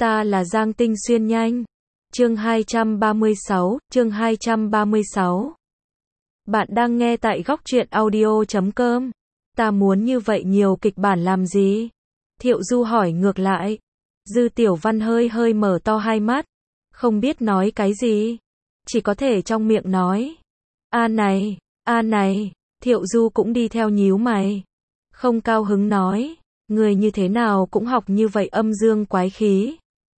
Ta là Giang Tinh Xuyên nhanh. Chương 236. Bạn đang nghe tại góc truyện audio.com. Ta muốn như vậy nhiều kịch bản làm gì? Thiệu Du hỏi ngược lại. Dư Tiểu Văn hơi hơi mở to hai mắt, không biết nói cái gì, chỉ có thể trong miệng nói. A này, Thiệu Du cũng đi theo nhíu mày. Không cao hứng nói, người như thế nào cũng học như vậy âm dương quái khí.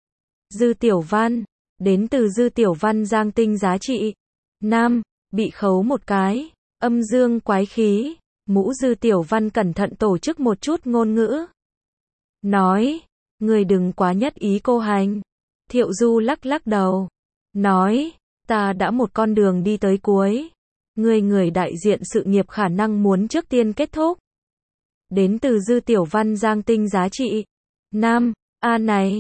Dư Tiểu Văn, đến từ Dư Tiểu Văn Giang Tinh giá trị. Nam, bị khấu một cái, âm dương quái khí, mũ Dư Tiểu Văn cẩn thận tổ chức một chút ngôn ngữ. Nói, người đừng quá nhất ý cô hành. Thiệu Du lắc lắc đầu. Nói, ta đã một con đường đi tới cuối. Người đại diện sự nghiệp khả năng muốn trước tiên kết thúc. Đến từ Dư Tiểu Văn Giang Tinh giá trị. Nam, A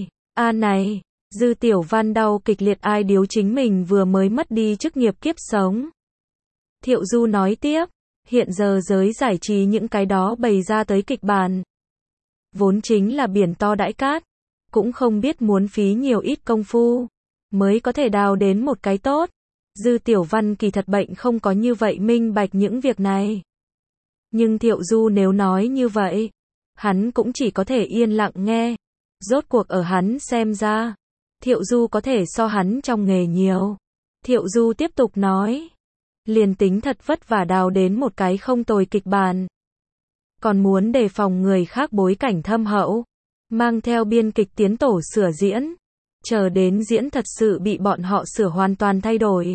này, Dư Tiểu Văn đau kịch liệt ai điếu chính mình vừa mới mất đi chức nghiệp kiếp sống. Thiệu Du nói tiếp, hiện giờ giới giải trí những cái đó bày ra tới kịch bản. Vốn chính là biển to đãi cát, cũng không biết muốn phí nhiều ít công phu, mới có thể đào đến một cái tốt. Dư Tiểu Văn kỳ thật bệnh không có như vậy minh bạch những việc này. Nhưng Thiệu Du nếu nói như vậy, hắn cũng chỉ có thể yên lặng nghe. Rốt cuộc ở hắn xem ra, Thiệu Du có thể so hắn trong nghề nhiều. Thiệu Du tiếp tục nói, liền tính thật vất vả đào đến một cái không tồi kịch bản, còn muốn đề phòng người khác bối cảnh thâm hậu, mang theo biên kịch tiến tổ sửa diễn, chờ đến diễn thật sự bị bọn họ sửa hoàn toàn thay đổi.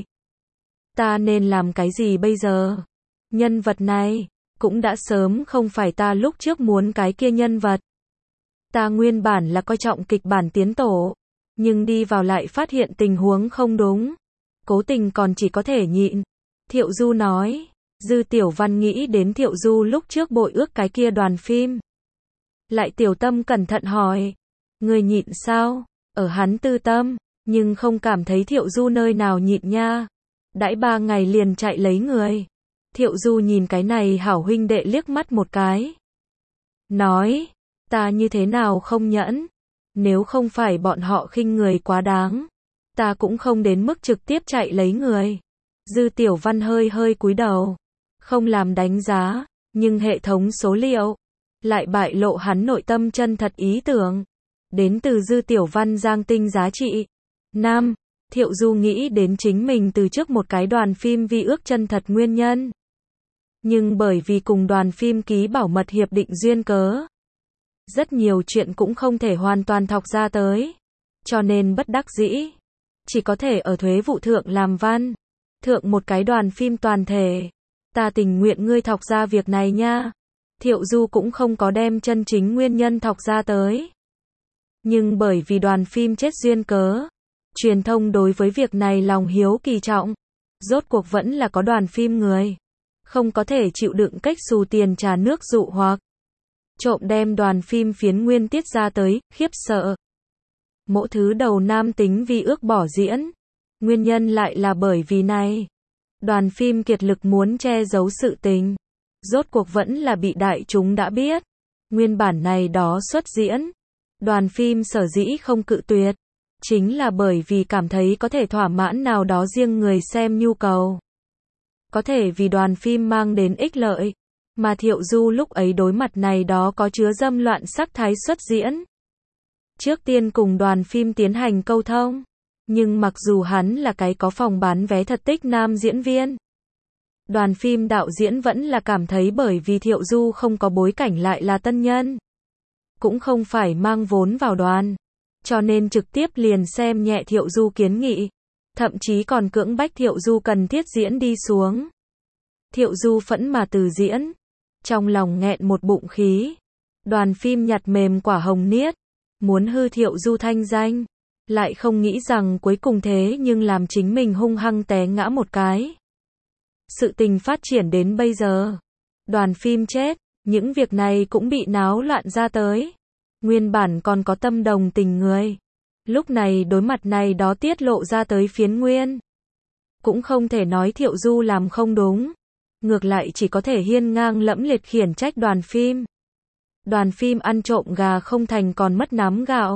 Ta nên làm cái gì bây giờ? Nhân vật này, cũng đã sớm không phải ta lúc trước muốn cái kia nhân vật. Ta nguyên bản là coi trọng kịch bản tiến tổ, nhưng đi vào lại phát hiện tình huống không đúng. Cố tình còn chỉ có thể nhịn. Thiệu Du nói. Dư Tiểu Văn nghĩ đến Thiệu Du lúc trước bội ước cái kia đoàn phim. Lại tiểu tâm cẩn thận hỏi. Người nhịn sao? Ở hắn tư tâm, nhưng không cảm thấy Thiệu Du nơi nào nhịn nha. Đãi 3 ngày liền chạy lấy người. Thiệu Du nhìn cái này hảo huynh đệ liếc mắt một cái. Nói, ta như thế nào không nhẫn? Nếu không phải bọn họ khinh người quá đáng, ta cũng không đến mức trực tiếp chạy lấy người. Dư Tiểu Văn hơi hơi cúi đầu, không làm đánh giá, nhưng hệ thống số liệu lại bại lộ hắn nội tâm chân thật ý tưởng. Đến từ Dư Tiểu Văn Giang Tinh giá trị. Nam, Thiệu Du nghĩ đến chính mình từ trước một cái đoàn phim vi ước chân thật nguyên nhân. Nhưng bởi vì cùng đoàn phim ký bảo mật hiệp định duyên cớ, rất nhiều chuyện cũng không thể hoàn toàn thọc ra tới. Cho nên bất đắc dĩ, chỉ có thể ở thuế vụ thượng làm văn. Thượng một cái đoàn phim toàn thể. Ta tình nguyện ngươi thọc ra việc này nha. Thiệu Du cũng không có đem chân chính nguyên nhân thọc ra tới. Nhưng bởi vì đoàn phim chết duyên cớ, truyền thông đối với việc này lòng hiếu kỳ trọng. Rốt cuộc vẫn là có đoàn phim người không có thể chịu đựng cách xù tiền trà nước dụ hoặc trộm đem đoàn phim phiến nguyên tiết ra tới, khiếp sợ. Mỗi thứ đầu nam tính vi ước bỏ diễn. Nguyên nhân lại là bởi vì này. Đoàn phim kiệt lực muốn che giấu sự tình. Rốt cuộc vẫn là bị đại chúng đã biết. Nguyên bản này đó xuất diễn. Đoàn phim sở dĩ không cự tuyệt. Chính là bởi vì cảm thấy có thể thỏa mãn nào đó riêng người xem nhu cầu. Có thể vì đoàn phim mang đến ích lợi. Mà Thiệu Du lúc ấy đối mặt này đó có chứa dâm loạn sắc thái xuất diễn. Trước tiên cùng đoàn phim tiến hành câu thông. Nhưng mặc dù hắn là cái có phòng bán vé thật tích nam diễn viên, đoàn phim đạo diễn vẫn là cảm thấy bởi vì Thiệu Du không có bối cảnh lại là tân nhân, cũng không phải mang vốn vào đoàn, cho nên trực tiếp liền xem nhẹ Thiệu Du kiến nghị, thậm chí còn cưỡng bách Thiệu Du cần thiết diễn đi xuống. Thiệu Du phẫn mà từ diễn, trong lòng nghẹn một bụng khí. Đoàn phim nhặt mềm quả hồng niết, muốn hư Thiệu Du thanh danh. Lại không nghĩ rằng cuối cùng thế nhưng làm chính mình hung hăng té ngã một cái. Sự tình phát triển đến bây giờ. Đoàn phim chết, những việc này cũng bị náo loạn ra tới. Nguyên bản còn có tâm đồng tình người. Lúc này đối mặt này đó tiết lộ ra tới phiến nguyên. Cũng không thể nói Thiệu Du làm không đúng. Ngược lại chỉ có thể hiên ngang lẫm liệt khiển trách đoàn phim. Đoàn phim ăn trộm gà không thành còn mất nắm gạo.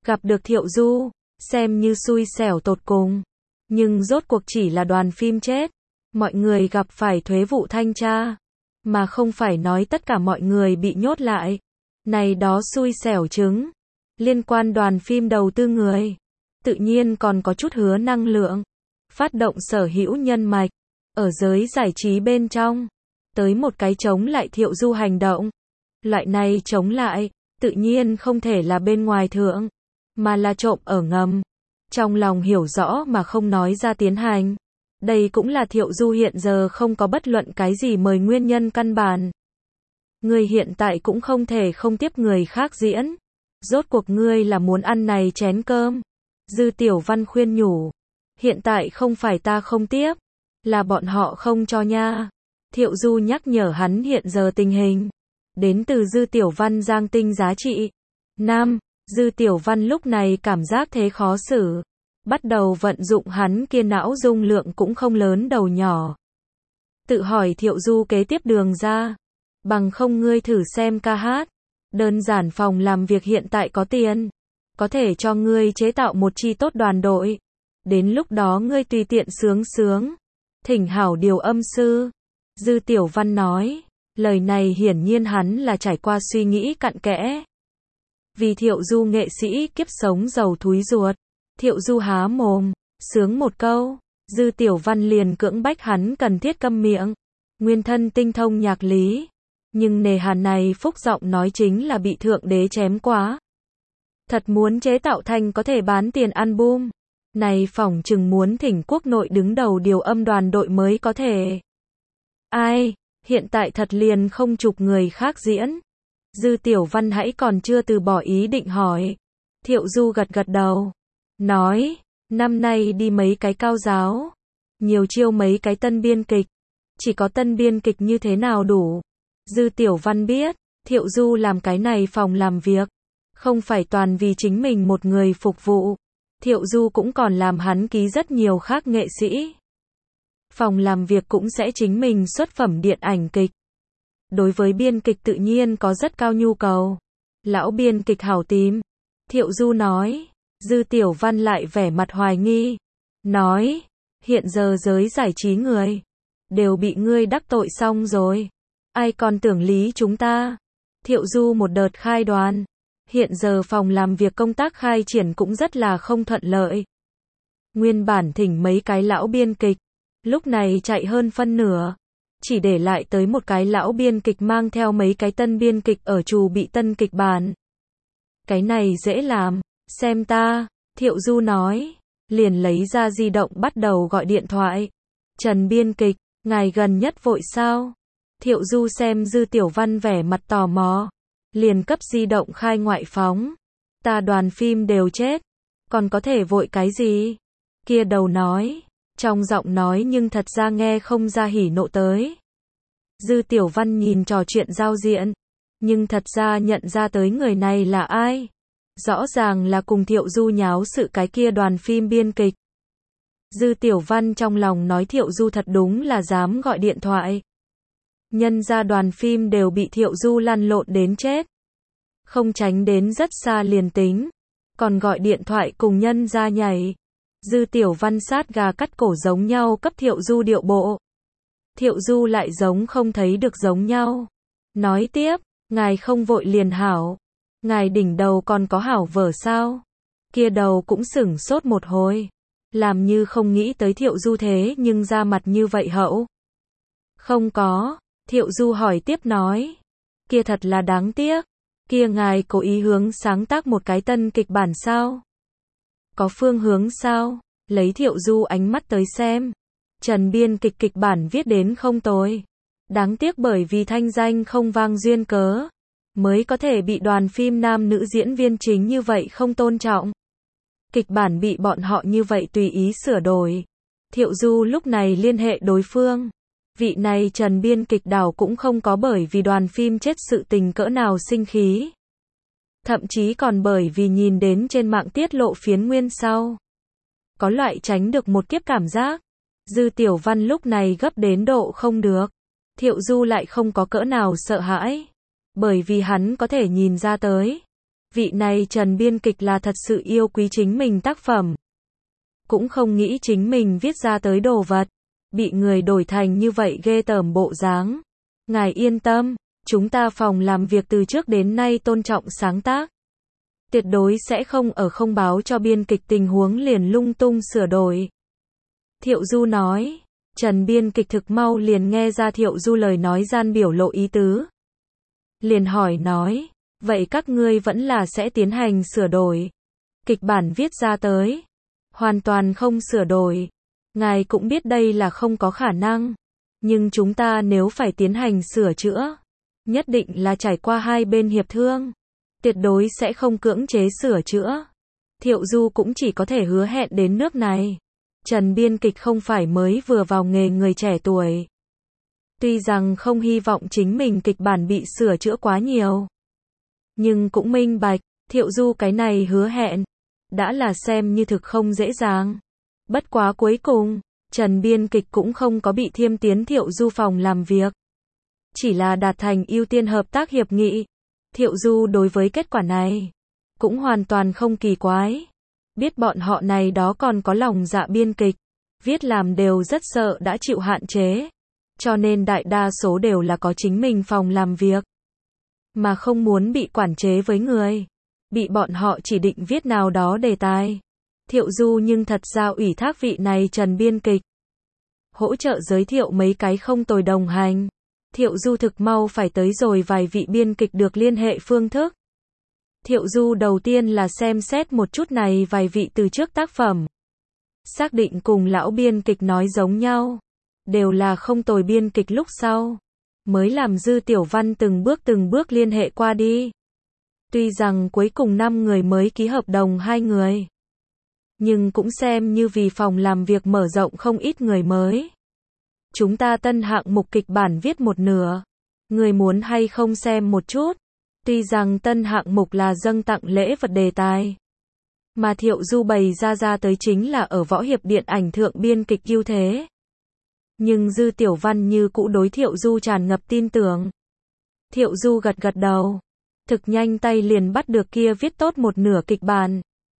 Gặp được Thiệu Du, xem như xui xẻo tột cùng. Nhưng rốt cuộc chỉ là đoàn phim chết. Mọi người gặp phải thuế vụ thanh tra. Mà không phải nói tất cả mọi người bị nhốt lại. Này đó xui xẻo chứng. Liên quan đoàn phim đầu tư người. Tự nhiên còn có chút hứa năng lượng. Phát động sở hữu nhân mạch. Ở giới giải trí bên trong. Tới một cái chống lại Thiệu Du hành động. Loại này chống lại, tự nhiên không thể là bên ngoài thượng. Mà là trộm ở ngầm. Trong lòng hiểu rõ mà không nói ra tiến hành. Đây cũng là Thiệu Du hiện giờ không có bất luận cái gì mời nguyên nhân căn bản. Ngươi hiện tại cũng không thể không tiếp người khác diễn. Rốt cuộc ngươi là muốn ăn này chén cơm. Dư Tiểu Văn khuyên nhủ. Hiện tại không phải ta không tiếp. Là bọn họ không cho nha. Thiệu Du nhắc nhở hắn hiện giờ tình hình. Đến từ Dư Tiểu Văn giang tinh giá trị. Nam, Dư Tiểu Văn lúc này cảm giác thế khó xử. Bắt đầu vận dụng hắn kia não dung lượng cũng không lớn đầu nhỏ. Tự hỏi Thiệu Du kế tiếp đường ra. Bằng không ngươi thử xem ca hát. Đơn giản phòng làm việc hiện tại có tiền. Có thể cho ngươi chế tạo một chi tốt đoàn đội. Đến lúc đó ngươi tùy tiện sướng sướng. Thỉnh hảo điều âm sư. Dư Tiểu Văn nói. Lời này hiển nhiên hắn là trải qua suy nghĩ cặn kẽ. Vì Thiệu Du nghệ sĩ kiếp sống giàu thúi ruột. Thiệu Du há mồm, sướng một câu. Dư Tiểu Văn liền cưỡng bách hắn cần thiết câm miệng. Nguyên thân tinh thông nhạc lý. Nhưng nề hà này phúc giọng nói chính là bị thượng đế chém quá. Thật muốn chế tạo thành có thể bán tiền album. Này phỏng chừng muốn thỉnh quốc nội đứng đầu điều âm đoàn đội mới có thể. Ai, hiện tại thật liền không chụp người khác diễn. Dư Tiểu Văn hãy còn chưa từ bỏ ý định hỏi. Thiệu Du gật gật đầu. Nói, năm nay đi mấy cái cao giáo. Nhiều chiêu mấy cái tân biên kịch. Chỉ có tân biên kịch như thế nào đủ. Dư Tiểu Văn biết, Thiệu Du làm cái này phòng làm việc. Không phải toàn vì chính mình một người phục vụ. Thiệu Du cũng còn làm hắn ký rất nhiều khác nghệ sĩ. Phòng làm việc cũng sẽ chính mình xuất phẩm điện ảnh kịch. Đối với biên kịch tự nhiên có rất cao nhu cầu. Lão biên kịch hảo tìm. Thiệu Du nói. Dư Tiểu Văn lại vẻ mặt hoài nghi. Nói. Hiện giờ giới giải trí người. Đều bị ngươi đắc tội xong rồi. Ai còn tưởng lý chúng ta. Thiệu Du một đợt khai đoán. Hiện giờ phòng làm việc công tác khai triển cũng rất là không thuận lợi. Nguyên bản thỉnh mấy cái lão biên kịch. Lúc này chạy hơn phân nửa. Chỉ để lại tới một cái lão biên kịch mang theo mấy cái tân biên kịch ở trù bị tân kịch bản. Cái này dễ làm. Xem ta. Thiệu Du nói. Liền lấy ra di động bắt đầu gọi điện thoại. Trần biên kịch. Ngài gần nhất vội sao? Thiệu Du xem Dư Tiểu Văn vẻ mặt tò mò. Liền cấp di động khai ngoại phóng. Ta đoàn phim đều chết. Còn có thể vội cái gì? Kia đầu nói. Trong giọng nói nhưng thật ra nghe không ra hỉ nộ tới. Dư Tiểu Văn nhìn trò chuyện giao diện. Nhưng thật ra nhận ra tới người này là ai. Rõ ràng là cùng Thiệu Du nháo sự cái kia đoàn phim biên kịch. Dư Tiểu Văn trong lòng nói Thiệu Du thật đúng là dám gọi điện thoại. Nhân ra đoàn phim đều bị Thiệu Du lăn lộn đến chết. Không tránh đến rất xa liền tính. Còn gọi điện thoại cùng nhân ra nhảy. Dư Tiểu Văn sát gà cắt cổ giống nhau cấp Thiệu Du điệu bộ. Thiệu Du lại giống không thấy được giống nhau. Nói tiếp, ngài không vội liền hảo. Ngài đỉnh đầu còn có hảo vở sao? Kia đầu cũng sửng sốt một hồi. Làm như không nghĩ tới Thiệu Du thế nhưng ra mặt như vậy hậu. Không có. Thiệu Du hỏi tiếp nói. Kia thật là đáng tiếc. Kia ngài cố ý hướng sáng tác một cái tân kịch bản sao? Có phương hướng sao? Lấy Thiệu Du ánh mắt tới xem. Trần biên kịch kịch bản viết đến không tồi. Đáng tiếc bởi vì thanh danh không vang duyên cớ. Mới có thể bị đoàn phim nam nữ diễn viên chính như vậy không tôn trọng. Kịch bản bị bọn họ như vậy tùy ý sửa đổi. Thiệu Du lúc này liên hệ đối phương. Vị này Trần biên kịch đảo cũng không có bởi vì đoàn phim chết sự tình cỡ nào sinh khí. Thậm chí còn bởi vì nhìn đến trên mạng tiết lộ phiến nguyên sau. Có loại tránh được một kiếp cảm giác. Dư Tiểu Văn lúc này gấp đến độ không được. Thiệu Du lại không có cỡ nào sợ hãi. Bởi vì hắn có thể nhìn ra tới. Vị này Trần biên kịch là thật sự yêu quý chính mình tác phẩm. Cũng không nghĩ chính mình viết ra tới đồ vật. Bị người đổi thành như vậy ghê tởm bộ dáng. Ngài yên tâm, chúng ta phòng làm việc từ trước đến nay tôn trọng sáng tác. Tuyệt đối sẽ không ở không báo cho biên kịch tình huống liền lung tung sửa đổi. Thiệu Du nói. Trần biên kịch thực mau liền nghe ra Thiệu Du lời nói gian biểu lộ ý tứ. Liền hỏi nói, vậy các ngươi vẫn là sẽ tiến hành sửa đổi. Kịch bản viết ra tới. Hoàn toàn không sửa đổi. Ngài cũng biết đây là không có khả năng. Nhưng chúng ta nếu phải tiến hành sửa chữa, nhất định là trải qua hai bên hiệp thương. Tuyệt đối sẽ không cưỡng chế sửa chữa. Thiệu Du cũng chỉ có thể hứa hẹn đến nước này. Trần biên kịch không phải mới vừa vào nghề người trẻ tuổi. Tuy rằng không hy vọng chính mình kịch bản bị sửa chữa quá nhiều. Nhưng cũng minh bạch, Thiệu Du cái này hứa hẹn. Đã là xem như thực không dễ dàng. Bất quá cuối cùng, Trần biên kịch cũng không có bị thiêm tiến Thiệu Du phòng làm việc. Chỉ là đạt thành ưu tiên hợp tác hiệp nghị. Thiệu Du đối với kết quả này cũng hoàn toàn không kỳ quái. Biết bọn họ này đó còn có lòng dạ biên kịch, viết làm đều rất sợ đã chịu hạn chế. Cho nên đại đa số đều là có chính mình phòng làm việc. Mà không muốn bị quản chế với người. Bị bọn họ chỉ định viết nào đó đề tài. Thiệu Du nhưng thật ra ủy thác vị này Trần biên kịch. Hỗ trợ giới thiệu mấy cái không tồi đồng hành. Thiệu Du thực mau phải tới rồi vài vị biên kịch được liên hệ phương thức. Thiệu Du đầu tiên là xem xét một chút này vài vị từ trước tác phẩm. Xác định cùng lão biên kịch nói giống nhau. Đều là không tồi biên kịch lúc sau. Mới làm Dư Tiểu Văn từng bước liên hệ qua đi. Tuy rằng cuối cùng 5 người mới ký hợp đồng 2 người. Nhưng cũng xem như vì phòng làm việc mở rộng không ít người mới. Chúng ta tân hạng mục kịch bản viết một nửa. Người muốn hay không xem một chút. Tuy rằng tân hạng mục là dâng tặng lễ vật đề tài. Mà Thiệu Du bày ra tới chính là ở võ hiệp điện ảnh thượng biên kịch ưu thế. Nhưng Dư Tiểu Văn như cũ đối Thiệu Du tràn ngập tin tưởng. Thiệu Du gật gật đầu. Thực nhanh tay liền bắt được kia viết tốt một nửa kịch bản.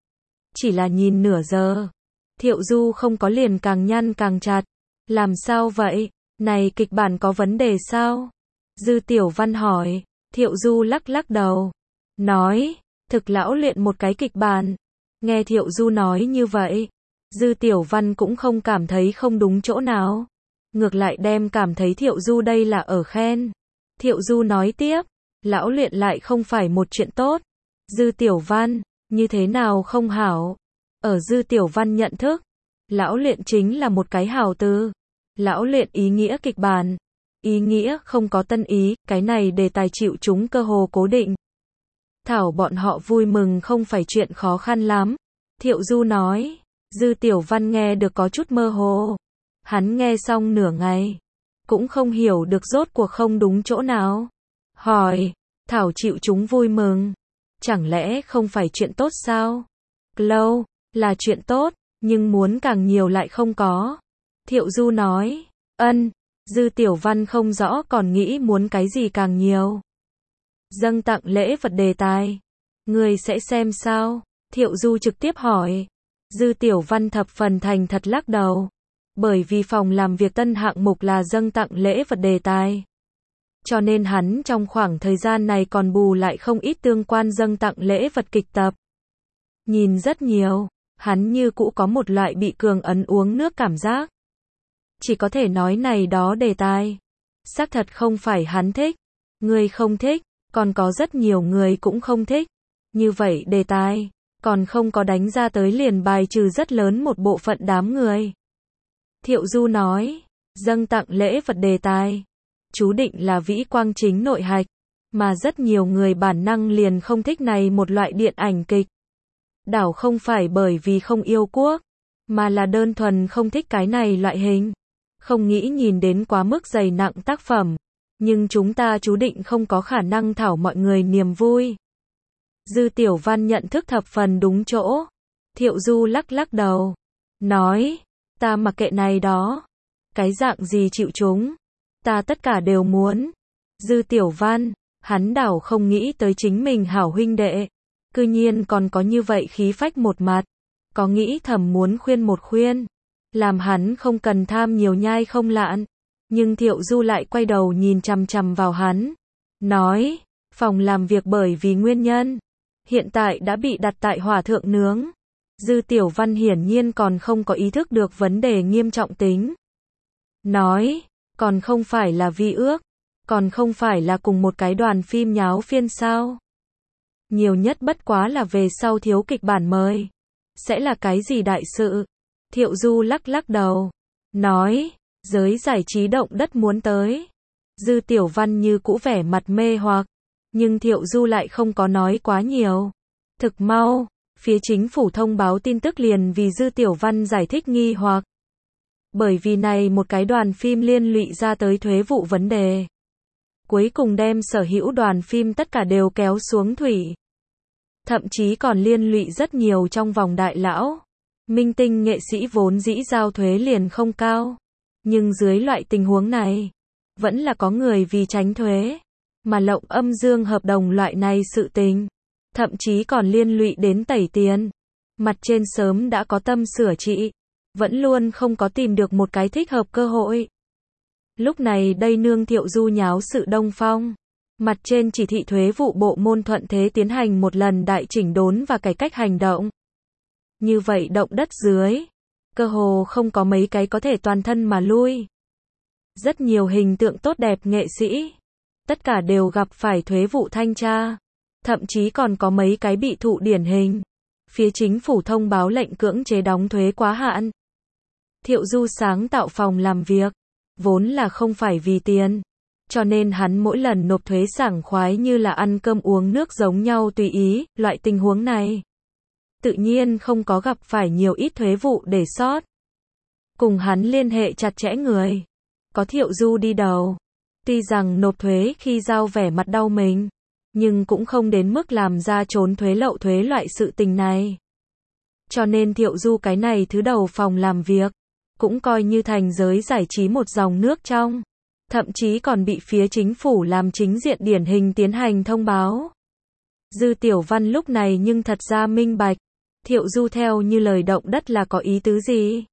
Chỉ là nhìn nửa giờ. Thiệu Du không có liền càng nhăn càng chặt. Làm sao vậy? Này kịch bản có vấn đề sao? Dư Tiểu Văn hỏi. Thiệu Du lắc lắc đầu. Nói. Thực lão luyện một cái kịch bản. Nghe Thiệu Du nói như vậy. Dư Tiểu Văn cũng không cảm thấy không đúng chỗ nào. Ngược lại đem cảm thấy Thiệu Du đây là ở khen. Thiệu Du nói tiếp. Lão luyện lại không phải một chuyện tốt. Dư Tiểu Văn. Như thế nào không hảo? Ở Dư Tiểu Văn nhận thức. Lão luyện chính là một cái hảo từ. Lão luyện ý nghĩa kịch bản. Ý nghĩa không có tân ý. Cái này đề tài chịu chúng cơ hồ cố định. Thảo bọn họ vui mừng không phải chuyện khó khăn lắm. Thiệu Du nói. Dư Tiểu Văn nghe được có chút mơ hồ. Hắn nghe xong nửa ngày. Cũng không hiểu được rốt cuộc không đúng chỗ nào. Hỏi. Thảo chịu chúng vui mừng. Chẳng lẽ không phải chuyện tốt sao? Lâu. Là chuyện tốt. Nhưng muốn càng nhiều lại không có. Thiệu Du nói. Ân. Dư Tiểu Văn không rõ còn nghĩ muốn cái gì càng nhiều. Dâng tặng lễ vật đề tài. Người sẽ xem sao? Thiệu Du trực tiếp hỏi. Dư Tiểu Văn thập phần thành thật lắc đầu. Bởi vì phòng làm việc tân hạng mục là dâng tặng lễ vật đề tài. Cho nên hắn trong khoảng thời gian này còn bù lại không ít tương quan dâng tặng lễ vật kịch tập. Nhìn rất nhiều, hắn như cũ có một loại bị cường ấn uống nước cảm giác. Chỉ có thể nói này đó đề tài. Xác thật không phải hắn thích. Người không thích, còn có rất nhiều người cũng không thích. Như vậy đề tài, còn không có đánh ra tới liền bài trừ rất lớn một bộ phận đám người. Thiệu Du nói, dâng tặng lễ vật đề tài. Chú định là vĩ quang chính nội hạch. Mà rất nhiều người bản năng liền không thích này một loại điện ảnh kịch. Đảo không phải bởi vì không yêu quốc. Mà là đơn thuần không thích cái này loại hình. Không nghĩ nhìn đến quá mức dày nặng tác phẩm. Nhưng chúng ta chú định không có khả năng thảo mọi người niềm vui. Dư Tiểu Văn nhận thức thập phần đúng chỗ. Thiệu Du lắc lắc đầu. Nói, ta mặc kệ này đó. Cái dạng gì chịu chúng. Ta tất cả đều muốn. Dư Tiểu Văn, hắn đảo không nghĩ tới chính mình hảo huynh đệ. Cư nhiên còn có như vậy khí phách một mặt, có nghĩ thầm muốn khuyên một khuyên, làm hắn không cần tham nhiều nhai không lạn. Nhưng Thiệu Du lại quay đầu nhìn chằm chằm vào hắn, nói, phòng làm việc bởi vì nguyên nhân, hiện tại đã bị đặt tại hỏa thượng nướng. Dư Tiểu Văn hiển nhiên còn không có ý thức được vấn đề nghiêm trọng tính. Nói, còn không phải là vi ước, còn không phải là cùng một cái đoàn phim nháo phiên sao. Nhiều nhất bất quá là về sau thiếu kịch bản mời. Sẽ là cái gì đại sự? Thiệu Du lắc lắc đầu, nói, giới giải trí động đất muốn tới. Dư Tiểu Văn như cũ vẻ mặt mê hoặc, nhưng Thiệu Du lại không có nói quá nhiều. Thực mau, phía chính phủ thông báo tin tức liền vì Dư Tiểu Văn giải thích nghi hoặc. Bởi vì này một cái đoàn phim liên lụy ra tới thuế vụ vấn đề. Cuối cùng đem sở hữu đoàn phim tất cả đều kéo xuống thủy. Thậm chí còn liên lụy rất nhiều trong vòng đại lão. Minh tinh nghệ sĩ vốn dĩ giao thuế liền không cao. Nhưng dưới loại tình huống này, vẫn là có người vì tránh thuế, mà lộng âm dương hợp đồng loại này sự tình. Thậm chí còn liên lụy đến tẩy tiền. Mặt trên sớm đã có tâm sửa trị, vẫn luôn không có tìm được một cái thích hợp cơ hội. Lúc này đây nương Thiệu Du nháo sự đông phong. Mặt trên chỉ thị thuế vụ bộ môn thuận thế tiến hành một lần đại chỉnh đốn và cải cách hành động. Như vậy động đất dưới, cơ hồ không có mấy cái có thể toàn thân mà lui. Rất nhiều hình tượng tốt đẹp nghệ sĩ, tất cả đều gặp phải thuế vụ thanh tra. Thậm chí còn có mấy cái bị thụ điển hình. Phía chính phủ thông báo lệnh cưỡng chế đóng thuế quá hạn. Thiệu Du sáng tạo phòng làm việc, vốn là không phải vì tiền. Cho nên hắn mỗi lần nộp thuế sảng khoái như là ăn cơm uống nước giống nhau tùy ý, loại tình huống này. Tự nhiên không có gặp phải nhiều ít thuế vụ để sót. Cùng hắn liên hệ chặt chẽ người. Có Thiệu Du đi đầu. Tuy rằng nộp thuế khi giao vẻ mặt đau mình, nhưng cũng không đến mức làm ra trốn thuế lậu thuế loại sự tình này. Cho nên Thiệu Du cái này thứ đầu phòng làm việc, cũng coi như thành giới giải trí một dòng nước trong. Thậm chí còn bị phía chính phủ làm chính diện điển hình tiến hành thông báo. Dư Tiểu Văn lúc này nhưng thật ra minh bạch, Thiệu Du theo như lời động đất là có ý tứ gì.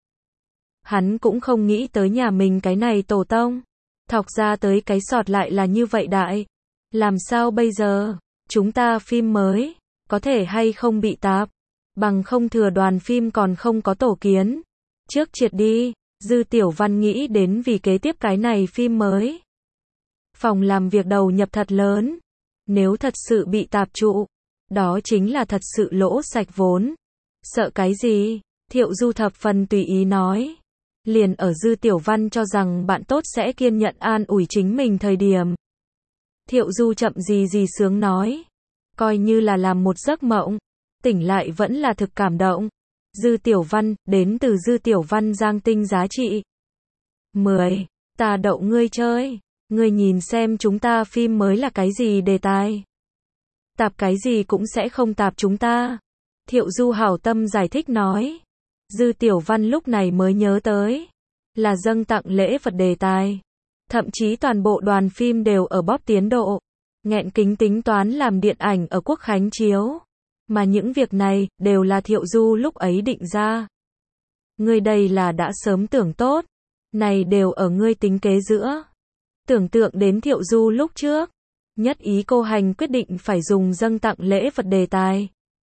Hắn cũng không nghĩ tới nhà mình cái này tổ tông, thọc ra tới cái sọt lại là như vậy đại. Làm sao bây giờ, chúng ta phim mới, có thể hay không bị tạp, bằng không thừa đoàn phim còn không có tổ kiến. Trước triệt đi, Dư Tiểu Văn nghĩ đến vì kế tiếp cái này phim mới. Phòng làm việc đầu nhập thật lớn, nếu thật sự bị tạp trụ, đó chính là thật sự lỗ sạch vốn. Sợ cái gì? Thiệu Du thập phần tùy ý nói. Liền ở Dư Tiểu Văn cho rằng bạn tốt sẽ kiên nhẫn an ủi chính mình thời điểm. Thiệu Du chậm gì sướng nói. Coi như là làm một giấc mộng, tỉnh lại vẫn là thực cảm động. Dư Tiểu Văn, đến từ Dư Tiểu Văn Giang Tinh giá trị 10. Ta đậu ngươi chơi. Ngươi nhìn xem chúng ta phim mới là cái gì đề tài. Tạp cái gì cũng sẽ không tạp chúng ta. Thiệu Du hảo tâm giải thích nói. Dư Tiểu Văn lúc này mới nhớ tới. Là dâng tặng lễ vật đề tài. Thậm chí toàn bộ đoàn phim đều ở bóp tiến độ. Nghẹn kính tính toán làm điện ảnh ở Quốc Khánh chiếu. Mà những việc này, đều là Thiệu Du lúc ấy định ra. Ngươi đây là đã sớm tưởng tốt. Này đều ở ngươi tính kế giữa. Tưởng tượng đến Thiệu Du lúc trước. Nhất ý cô hành quyết định phải dùng dâng tặng lễ vật đề tài.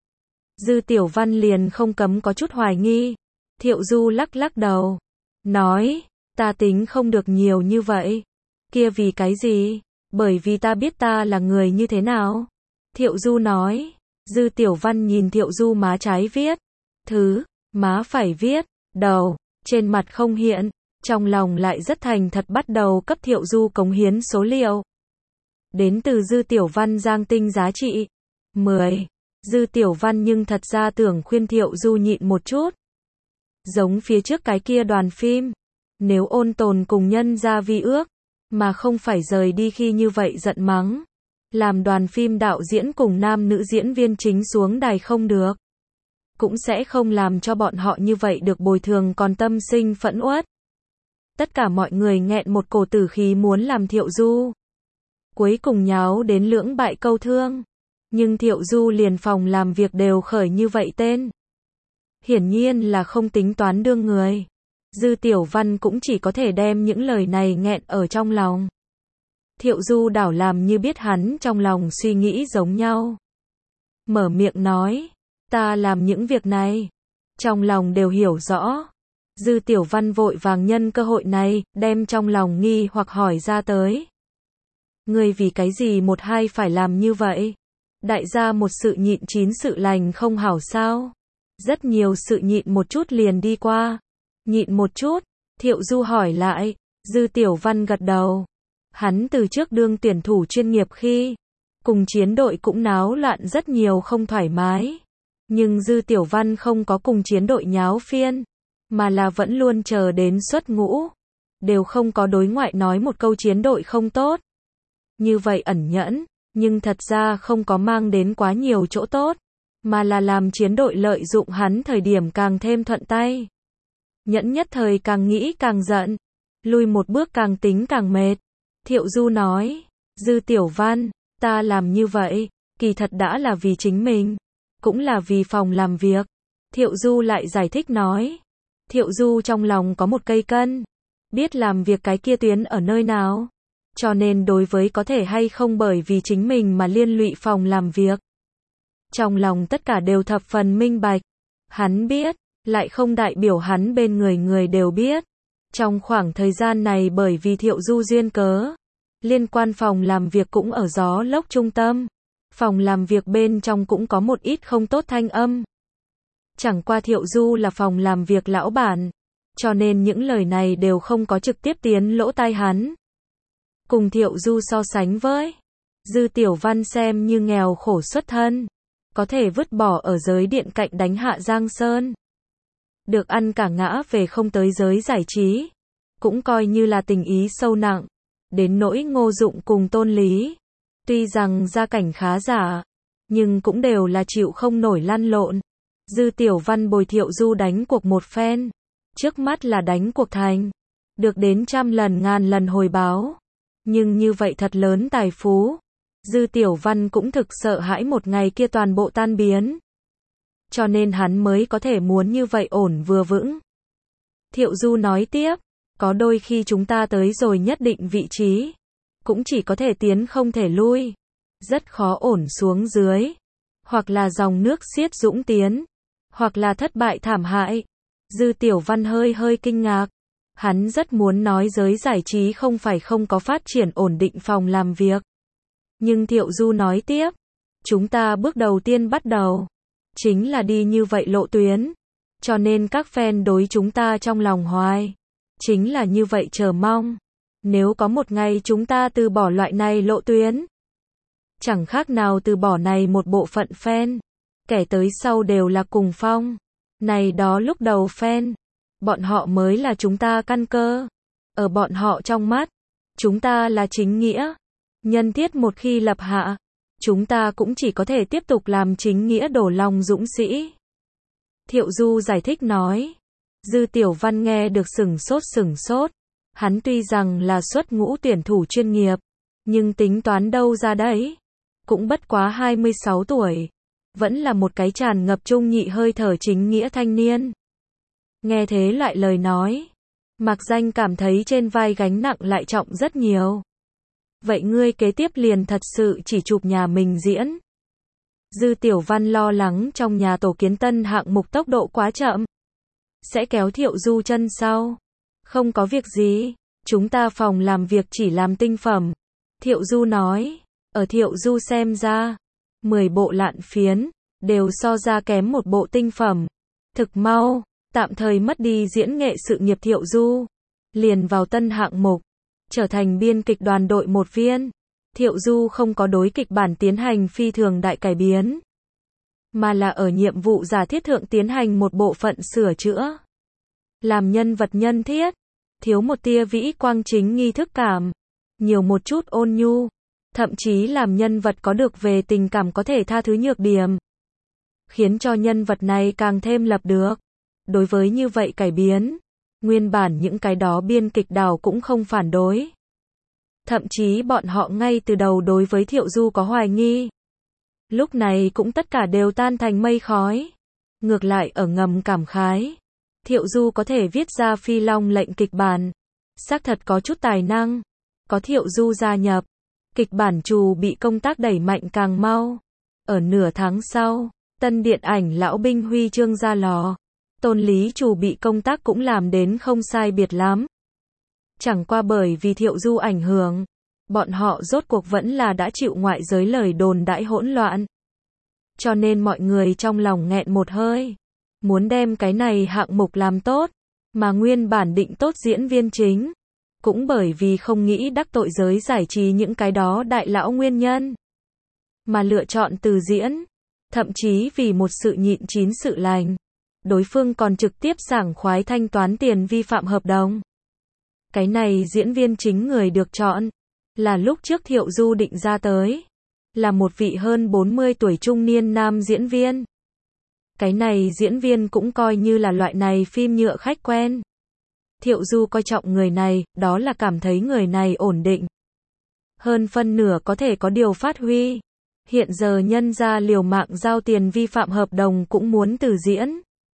Dư Tiểu Văn liền không cấm có chút hoài nghi. Thiệu Du lắc lắc đầu. Nói, ta tính không được nhiều như vậy. Kia vì cái gì? Bởi vì ta biết ta là người như thế nào. Thiệu Du nói. Dư Tiểu Văn nhìn Thiệu Du má trái viết. Thứ, má phải viết. Đầu, trên mặt không hiện. Trong lòng lại rất thành thật bắt đầu cấp Thiệu Du cống hiến số liệu. Đến từ Dư Tiểu Văn Giang Tinh giá trị 10. Dư Tiểu Văn nhưng thật ra tưởng khuyên Thiệu Du nhịn một chút. Giống phía trước cái kia đoàn phim. Nếu ôn tồn cùng nhân ra vi ước, mà không phải rời đi khi như vậy giận mắng. Làm đoàn phim đạo diễn cùng nam nữ diễn viên chính xuống đài không được. Cũng sẽ không làm cho bọn họ như vậy được bồi thường còn tâm sinh phẫn uất. Tất cả mọi người nghẹn một cổ tử khí muốn làm Thiệu Du. Cuối cùng nháo đến lưỡng bại câu thương. Nhưng Thiệu Du liền phòng làm việc đều khởi như vậy tên. Hiển nhiên là không tính toán đương người. Dư Tiểu Văn cũng chỉ có thể đem những lời này nghẹn ở trong lòng. Thiệu Du đảo làm như biết hắn trong lòng suy nghĩ giống nhau. Mở miệng nói, ta làm những việc này, trong lòng đều hiểu rõ. Dư Tiểu Văn vội vàng nhân cơ hội này, đem trong lòng nghi hoặc hỏi ra tới. Ngươi vì cái gì một hai phải làm như vậy? Đại gia một sự nhịn chín sự lành không hảo sao? Rất nhiều sự nhịn một chút liền đi qua. Nhịn một chút, Thiệu Du hỏi lại, Dư Tiểu Văn gật đầu. Hắn từ trước đương tuyển thủ chuyên nghiệp khi, cùng chiến đội cũng náo loạn rất nhiều không thoải mái. Nhưng Dư Tiểu Văn không có cùng chiến đội nháo phiên, mà là vẫn luôn chờ đến xuất ngũ. Đều không có đối ngoại nói một câu chiến đội không tốt. Như vậy ẩn nhẫn, nhưng thật ra không có mang đến quá nhiều chỗ tốt, mà là làm chiến đội lợi dụng hắn thời điểm càng thêm thuận tay. Nhẫn nhất thời càng nghĩ càng giận, lui một bước càng tính càng mệt. Thiệu Du nói, Dư Tiểu Văn, ta làm như vậy, kỳ thật đã là vì chính mình, cũng là vì phòng làm việc. Thiệu Du lại giải thích nói, Thiệu Du trong lòng có một cây cân, biết làm việc cái kia tuyến ở nơi nào, cho nên đối với có thể hay không bởi vì chính mình mà liên lụy phòng làm việc. Trong lòng tất cả đều thập phần minh bạch, hắn biết, lại không đại biểu hắn bên người người đều biết. Trong khoảng thời gian này bởi vì Thiệu Du duyên cớ, liên quan phòng làm việc cũng ở gió lốc trung tâm. Phòng làm việc bên trong cũng có một ít không tốt thanh âm. Chẳng qua Thiệu Du là phòng làm việc lão bản, cho nên những lời này đều không có trực tiếp tiến lỗ tai hắn. Cùng Thiệu Du so sánh với Dư Tiểu Văn xem như nghèo khổ xuất thân, có thể vứt bỏ ở giới điện cạnh đánh hạ Giang Sơn. Được ăn cả ngã về không tới giới giải trí, cũng coi như là tình ý sâu nặng. Đến nỗi Ngô Dụng cùng Tôn Lý, tuy rằng gia cảnh khá giả, nhưng cũng đều là chịu không nổi lăn lộn. Dư Tiểu Văn bồi Thiệu Du đánh cuộc một phen, trước mắt là đánh cuộc thành, được đến trăm lần ngàn lần hồi báo. Nhưng như vậy thật lớn tài phú, Dư Tiểu Văn cũng thực sợ hãi một ngày kia toàn bộ tan biến. Cho nên hắn mới có thể muốn như vậy ổn vừa vững. Thiệu Du nói tiếp, có đôi khi chúng ta tới rồi nhất định vị trí, cũng chỉ có thể tiến không thể lui, rất khó ổn xuống dưới, hoặc là dòng nước xiết dũng tiến, hoặc là thất bại thảm hại. Dư Tiểu Văn hơi kinh ngạc, hắn rất muốn nói giới giải trí không phải không có phát triển ổn định phòng làm việc. Nhưng Thiệu Du nói tiếp, chúng ta bước đầu tiên bắt đầu, chính là đi như vậy lộ tuyến, cho nên các fan đối chúng ta trong lòng hoài, chính là như vậy chờ mong. Nếu có một ngày chúng ta từ bỏ loại này lộ tuyến, chẳng khác nào từ bỏ này một bộ phận fan, kẻ tới sau đều là cùng phong. Này đó lúc đầu fan, bọn họ mới là chúng ta căn cơ. Ở bọn họ trong mắt, chúng ta là chính nghĩa. Nhân thiết một khi lập hạ, chúng ta cũng chỉ có thể tiếp tục làm chính nghĩa đổ lòng dũng sĩ. Thiệu Du giải thích nói. Dư Tiểu Văn nghe được sửng sốt. Hắn tuy rằng là xuất ngũ tuyển thủ chuyên nghiệp, nhưng tính toán đâu ra đấy. Cũng bất quá 26 tuổi. Vẫn là một cái tràn ngập trung nhị hơi thở chính nghĩa thanh niên. Nghe thế loại lời nói, Mạc Danh cảm thấy trên vai gánh nặng lại trọng rất nhiều. Vậy ngươi kế tiếp liền thật sự chỉ chụp nhà mình diễn. Dư Tiểu Văn lo lắng trong nhà tổ kiến tân hạng mục tốc độ quá chậm, sẽ kéo Thiệu Du chân sau. Không có việc gì, chúng ta phòng làm việc chỉ làm tinh phẩm. Thiệu Du nói, ở Thiệu Du xem ra, 10 bộ lạn phiến, đều so ra kém một bộ tinh phẩm. Thực mau, tạm thời mất đi diễn nghệ sự nghiệp Thiệu Du, liền vào tân hạng mục, trở thành biên kịch đoàn đội một viên. Thiệu Du không có đối kịch bản tiến hành phi thường đại cải biến, mà là ở nhiệm vụ giả thiết thượng tiến hành một bộ phận sửa chữa. Làm nhân vật nhân thiết, thiếu một tia vĩ quang chính nghi thức cảm, nhiều một chút ôn nhu, thậm chí làm nhân vật có được về tình cảm có thể tha thứ nhược điểm, khiến cho nhân vật này càng thêm lập được. Đối với như vậy cải biến, nguyên bản những cái đó biên kịch đảo cũng không phản đối. Thậm chí bọn họ ngay từ đầu đối với Thiệu Du có hoài nghi. lúc này cũng tất cả đều tan thành mây khói. Ngược lại ở ngầm cảm khái. Thiệu Du có thể viết ra Phi Long lệnh kịch bản. Xác thật có chút tài năng. Có Thiệu Du gia nhập. Kịch bản trù bị công tác đẩy mạnh càng mau. Ở nửa tháng sau, tân điện ảnh Lão binh huy chương ra lò. Tôn Lý trù bị công tác cũng làm đến không sai biệt lắm. Chẳng qua bởi vì Thiệu Du ảnh hưởng, bọn họ rốt cuộc vẫn là đã chịu ngoại giới lời đồn đãi hỗn loạn. Cho nên mọi người trong lòng nghẹn một hơi, muốn đem cái này hạng mục làm tốt, mà nguyên bản định tốt diễn viên chính, cũng bởi vì không nghĩ đắc tội giới giải trí những cái đó đại lão nguyên nhân, mà lựa chọn từ diễn, thậm chí vì một sự nhịn chín sự lành, đối phương còn trực tiếp sảng khoái thanh toán tiền vi phạm hợp đồng. Cái này diễn viên chính người được chọn, là lúc trước Thiệu Du định ra tới, là một vị hơn 40 tuổi trung niên nam diễn viên. Cái này diễn viên cũng coi như là loại này phim nhựa khách quen. Thiệu Du coi trọng người này, đó là cảm thấy người này ổn định. Hơn phân nửa có thể có điều phát huy. Hiện giờ nhân ra liều mạng giao tiền vi phạm hợp đồng cũng muốn từ diễn.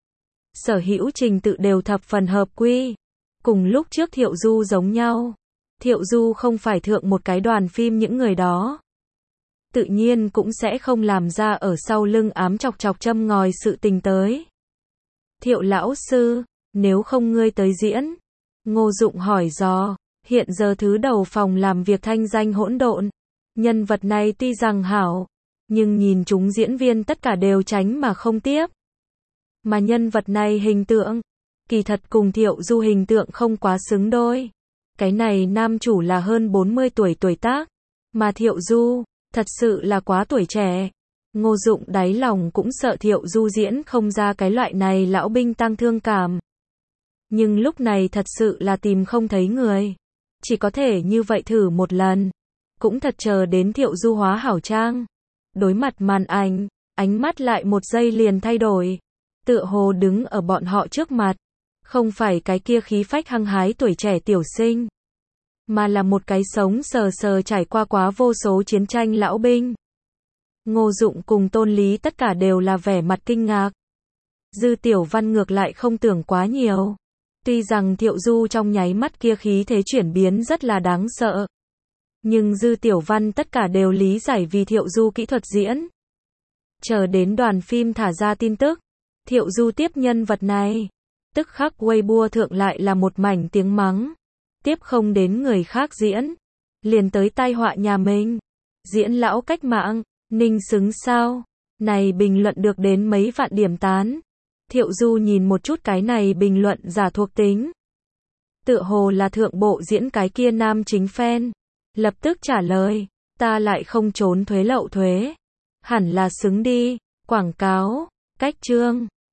Sở hữu trình tự đều thập phần hợp quy. Cùng lúc trước Thiệu Du giống nhau. Thiệu Du không phải thượng một cái đoàn phim những người đó. Tự nhiên cũng sẽ không làm ra ở sau lưng ám chọc chọc châm ngòi sự tình tới. Thiệu lão sư, nếu không ngươi tới diễn. Ngô Dụng hỏi dò, hiện giờ thứ đầu phòng làm việc thanh danh hỗn độn. Nhân vật này tuy rằng hảo, nhưng nhìn chúng diễn viên tất cả đều tránh mà không tiếp. Mà nhân vật này hình tượng, kỳ thật cùng Thiệu Du hình tượng không quá xứng đôi. Cái này nam chủ là hơn 40 tuổi tuổi tác, mà Thiệu Du, thật sự là quá tuổi trẻ. Ngô Dụng đáy lòng cũng sợ Thiệu Du diễn không ra cái loại này lão binh tăng thương cảm. Nhưng lúc này thật sự là tìm không thấy người. Chỉ có thể như vậy thử một lần. Cũng thật chờ đến Thiệu Du hóa hảo trang. Đối mặt màn ảnh, ánh mắt lại một giây liền thay đổi. Tựa hồ đứng ở bọn họ trước mặt. Không phải cái kia khí phách hăng hái tuổi trẻ tiểu sinh, mà là một cái sống sờ sờ trải qua quá vô số chiến tranh lão binh. Ngô Dụng cùng Tôn Lý tất cả đều là vẻ mặt kinh ngạc. Dư Tiểu Văn ngược lại không tưởng quá nhiều. Tuy rằng Thiệu Du trong nháy mắt kia khí thế chuyển biến rất là đáng sợ. Nhưng Dư Tiểu Văn tất cả đều lý giải vì Thiệu Du kỹ thuật diễn. Chờ đến đoàn phim thả ra tin tức, Thiệu Du tiếp nhân vật này. Tức khắc Weibo thượng lại là một mảnh tiếng mắng. Tiếp không đến người khác diễn. Liền tới tai họa nhà mình. Diễn lão cách mạng, ninh xứng sao. Này bình luận được đến mấy vạn điểm tán. Thiệu Du nhìn một chút cái này bình luận giả thuộc tính. Tựa hồ là thượng bộ diễn cái kia nam chính fan. Lập tức trả lời, ta lại không trốn thuế lậu thuế. Hẳn là xứng đi, quảng cáo, cách chương.